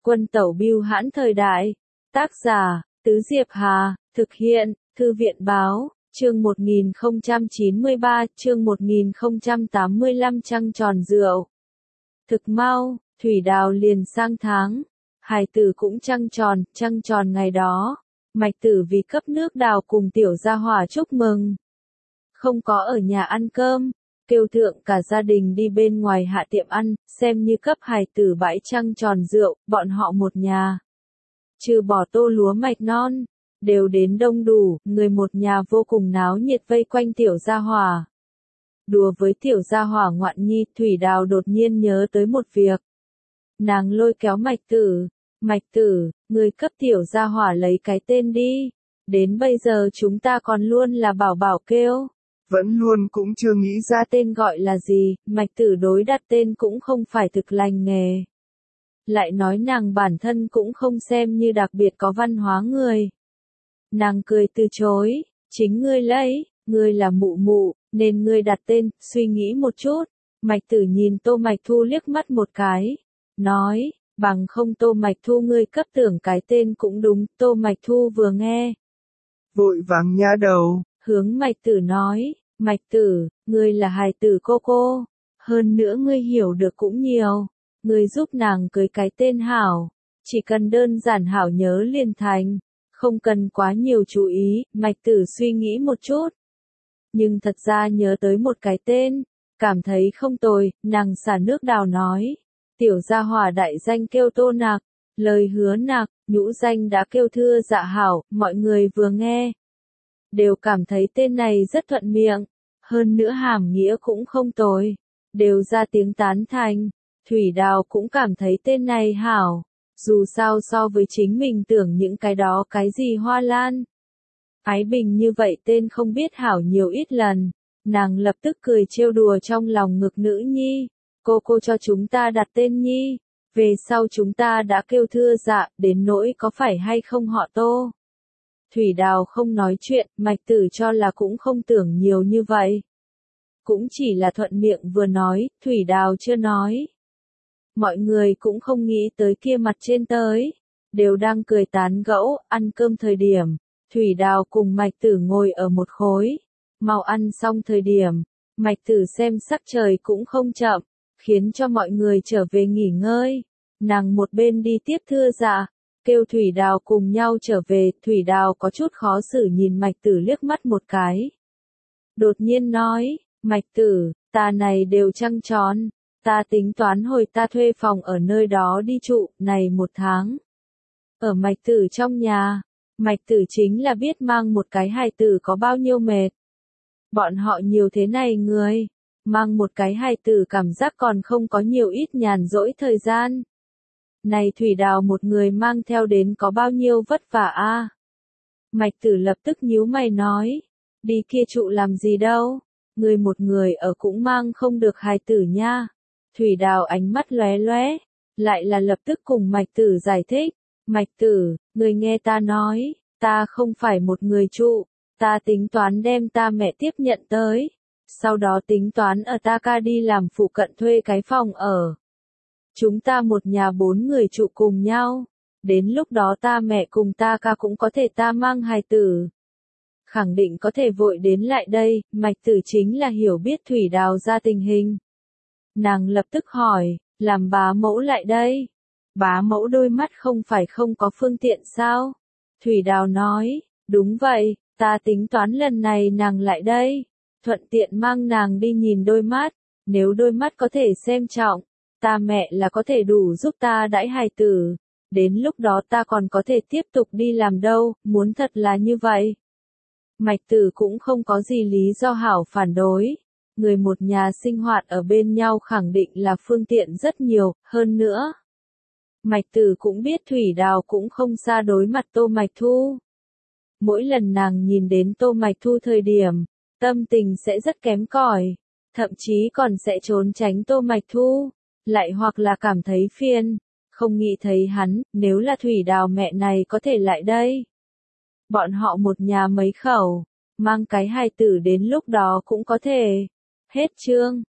Quân tẩu bưu hãn thời đại. Tác giả, Tứ Diệp Hà, thực hiện, Thư viện báo, chương 1093, chương 1085 trăng tròn rượu. Thực mau, Thủy Đào liền sang tháng, hài tử cũng trăng tròn ngày đó, Mạch Tử vì cấp nước đào cùng tiểu gia hỏa chúc mừng. Không có ở nhà ăn cơm, kêu thượng cả gia đình đi bên ngoài hạ tiệm ăn, xem như cấp hài tử bãi trăng tròn rượu, bọn họ một nhà. Trừ bỏ Tô lúa mạch non, đều đến đông đủ, người một nhà vô cùng náo nhiệt vây quanh tiểu gia hỏa. Đùa với tiểu gia hỏa ngoạn nhi, Thủy Đào đột nhiên nhớ tới một việc. Nàng lôi kéo Mạch Tử, người cấp tiểu gia hỏa lấy cái tên đi, đến bây giờ chúng ta còn luôn là bảo bảo kêu. Vẫn luôn cũng chưa nghĩ ra tên gọi là gì, Mạch Tử đối đặt tên cũng không phải thực lành nghề. Lại nói nàng bản thân cũng không xem như đặc biệt có văn hóa người. Nàng cười từ chối, chính ngươi lấy, ngươi là mụ mụ, nên ngươi đặt tên, suy nghĩ một chút. Mạch Tử nhìn Tô Mạch Thu liếc mắt một cái, nói, bằng không Tô Mạch Thu ngươi cấp tưởng cái tên cũng đúng. Tô Mạch Thu vừa nghe, vội vàng nha đầu, hướng Mạch Tử nói, Mạch Tử, ngươi là hài tử cô, hơn nữa ngươi hiểu được cũng nhiều, ngươi giúp nàng cưới cái tên hảo, chỉ cần đơn giản hảo nhớ liền thành, không cần quá nhiều chú ý. Mạch Tử suy nghĩ một chút, nhưng thật ra nhớ tới một cái tên, cảm thấy không tồi, nàng xả nước đào nói, tiểu gia hỏa đại danh kêu Tô Nạc, lời hứa nạc, nhũ danh đã kêu Thưa Dạ hảo, mọi người vừa nghe đều cảm thấy tên này rất thuận miệng, hơn nữa hàm nghĩa cũng không tồi, đều ra tiếng tán thành. Thủy Đào cũng cảm thấy tên này hảo, dù sao so với chính mình tưởng những cái đó cái gì Hoa Lan, Ái Bình như vậy tên không biết hảo nhiều ít lần, nàng lập tức cười trêu đùa trong lòng ngực nữ nhi, cô cho chúng ta đặt tên nhi, về sau chúng ta đã kêu Thưa Dạ, đến nỗi có phải hay không họ Tô. Thủy Đào không nói chuyện, Mạch Tử cho là cũng không tưởng nhiều như vậy. Cũng chỉ là thuận miệng vừa nói, Thủy Đào chưa nói. Mọi người cũng không nghĩ tới kia mặt trên tới, đều đang cười tán gẫu, ăn cơm thời điểm. Thủy Đào cùng Mạch Tử ngồi ở một khối, mau ăn xong thời điểm, Mạch Tử xem sắc trời cũng không chậm, khiến cho mọi người trở về nghỉ ngơi. Nàng một bên đi tiếp Thưa Dạ, kêu Thủy Đào cùng nhau trở về. Thủy Đào có chút khó xử nhìn Mạch Tử liếc mắt một cái. Đột nhiên nói, Mạch Tử, ta này đều trăng tròn, ta tính toán hồi ta thuê phòng ở nơi đó đi trụ, này một tháng. Ở Mạch Tử trong nhà, Mạch Tử chính là biết mang một cái hài tử có bao nhiêu mệt. Bọn họ nhiều thế này người, mang một cái hài tử cảm giác còn không có nhiều ít nhàn rỗi thời gian. Này Thủy Đào một người mang theo đến có bao nhiêu vất vả a? Mạch Tử lập tức nhíu mày nói, đi kia trụ làm gì đâu, người một người ở cũng mang không được hài tử nha. Thủy Đào ánh mắt lóe lóe, lại là lập tức cùng Mạch Tử giải thích, Mạch Tử, người nghe ta nói, ta không phải một người trụ, ta tính toán đem ta mẹ tiếp nhận tới, sau đó tính toán ở ta ca đi làm phụ cận thuê cái phòng ở. Chúng ta một nhà 4 người trụ cùng nhau, đến lúc đó ta mẹ cùng ta ca cũng có thể ta mang hài tử. Khẳng định có thể vội đến lại đây. Mạch Tử chính là hiểu biết Thủy Đào ra tình hình. Nàng lập tức hỏi, làm bá mẫu lại đây. Bá mẫu đôi mắt không phải không có phương tiện sao? Thủy Đào nói, đúng vậy, ta tính toán lần này nàng lại đây, thuận tiện mang nàng đi nhìn đôi mắt, nếu đôi mắt có thể xem trọng, ta mẹ là có thể đủ giúp ta đãi hài tử, đến lúc đó ta còn có thể tiếp tục đi làm đâu, muốn thật là như vậy. Mạch Tử cũng không có gì lý do hảo phản đối, người một nhà sinh hoạt ở bên nhau khẳng định là phương tiện rất nhiều, hơn nữa. Mạch Tử cũng biết Thủy Đào cũng không xa đối mặt Tô Mạch Thu. Mỗi lần nàng nhìn đến Tô Mạch Thu thời điểm, tâm tình sẽ rất kém cỏi, thậm chí còn sẽ trốn tránh Tô Mạch Thu, lại hoặc là cảm thấy phiền, không nghĩ thấy hắn. Nếu là Thủy Đào mẹ này có thể lại đây, bọn họ một nhà mấy khẩu, mang cái hài tử đến lúc đó cũng có thể. Hết chương.